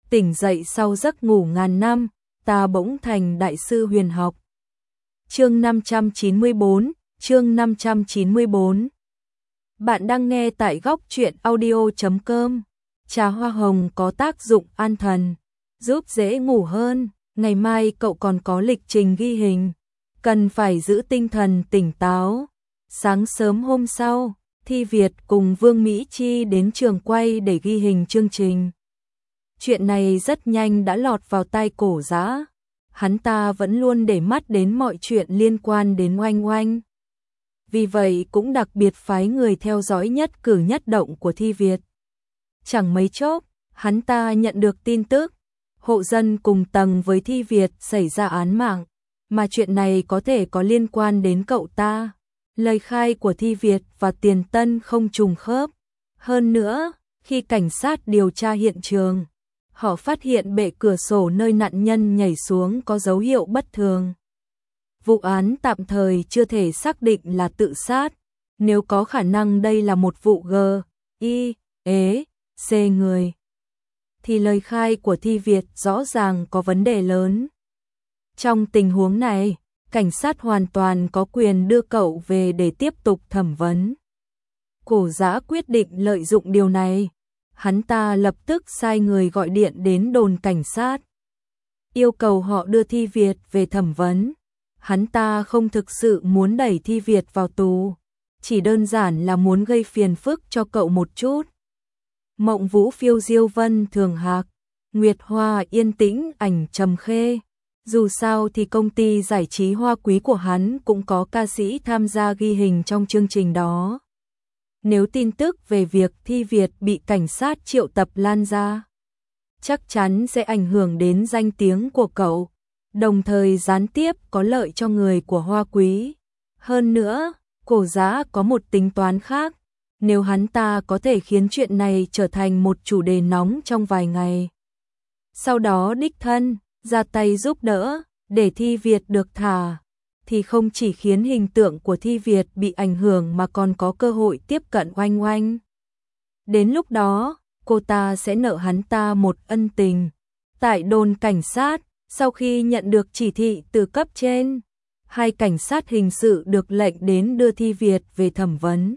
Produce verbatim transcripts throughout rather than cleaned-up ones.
tỉnh dậy sau giấc ngủ ngàn năm, ta bỗng thành đại sư huyền học. Chương năm trăm chín mươi bốn, chương năm trăm chín mươi bốn. Bạn đang nghe tại góc truyện audio chấm com. Trà hoa hồng có tác dụng an thần, giúp dễ ngủ hơn. Ngày mai cậu còn có lịch trình ghi hình, cần phải giữ tinh thần tỉnh táo. Sáng sớm hôm sau, Thi Việt cùng Vương Mỹ Chi đến trường quay để ghi hình chương trình. Chuyện này rất nhanh đã lọt vào tai Cổ Dã. Hắn ta vẫn luôn để mắt đến mọi chuyện liên quan đến Oanh Oanh. Vì vậy cũng đặc biệt phái người theo dõi nhất cử nhất động của Thi Việt. Chẳng mấy chốc, hắn ta nhận được tin tức, hộ dân cùng tầng với Thi Việt xảy ra án mạng, mà chuyện này có thể có liên quan đến cậu ta. Lời khai của Thi Việt và Tiền Tân không trùng khớp. Hơn nữa, khi cảnh sát điều tra hiện trường, họ phát hiện bệ cửa sổ nơi nạn nhân nhảy xuống có dấu hiệu bất thường. Vụ án tạm thời chưa thể xác định là tự sát, nếu có khả năng đây là một vụ G, I, ế, C người, thì lời khai của Thi Việt rõ ràng có vấn đề lớn. Trong tình huống này, cảnh sát hoàn toàn có quyền đưa cậu về để tiếp tục thẩm vấn. Cổ Dã quyết định lợi dụng điều này. Hắn ta lập tức sai người gọi điện đến đồn cảnh sát, yêu cầu họ đưa Thi Việt về thẩm vấn. Hắn ta không thực sự muốn đẩy Thi Việt vào tù, chỉ đơn giản là muốn gây phiền phức cho cậu một chút. Mộng Vũ phiêu diêu vân thường hạc, Nguyệt Hoa yên tĩnh ảnh trầm khê. Dù sao thì công ty giải trí Hoa Quý của hắn cũng có ca sĩ tham gia ghi hình trong chương trình đó. Nếu tin tức về việc Thi Việt bị cảnh sát triệu tập lan ra, chắc chắn sẽ ảnh hưởng đến danh tiếng của cậu, đồng thời gián tiếp có lợi cho người của Hoa Quý. Hơn nữa, Cổ Dã có một tính toán khác, nếu hắn ta có thể khiến chuyện này trở thành một chủ đề nóng trong vài ngày, sau đó đích thân ra tay giúp đỡ để Thi Việt được thả, thì không chỉ khiến hình tượng của Thi Việt bị ảnh hưởng mà còn có cơ hội tiếp cận Oanh Oanh. Đến lúc đó, cô ta sẽ nợ hắn ta một ân tình. Tại đồn cảnh sát, sau khi nhận được chỉ thị từ cấp trên, hai cảnh sát hình sự được lệnh đến đưa Thi Việt về thẩm vấn.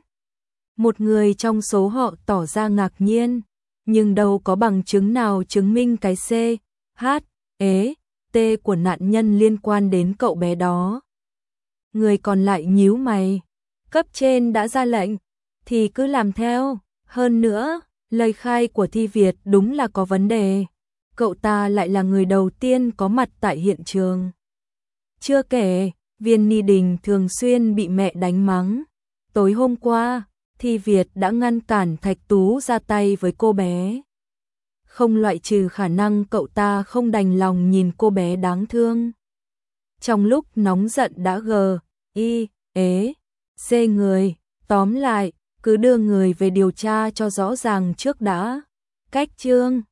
Một người trong số họ tỏ ra ngạc nhiên, nhưng đâu có bằng chứng nào chứng minh cái C, H, ế, T của nạn nhân liên quan đến cậu bé đó. Người còn lại nhíu mày, cấp trên đã ra lệnh, thì cứ làm theo. Hơn nữa, lời khai của Thi Việt đúng là có vấn đề. Cậu ta lại là người đầu tiên có mặt tại hiện trường. Chưa kể, Viên Ni Đình thường xuyên bị mẹ đánh mắng. Tối hôm qua, Thi Việt đã ngăn cản Thạch Tú ra tay với cô bé. Không loại trừ khả năng cậu ta không đành lòng nhìn cô bé đáng thương. Trong lúc nóng giận đã G, I, ế, C người, tóm lại, cứ đưa người về điều tra cho rõ ràng trước đã. Cách chương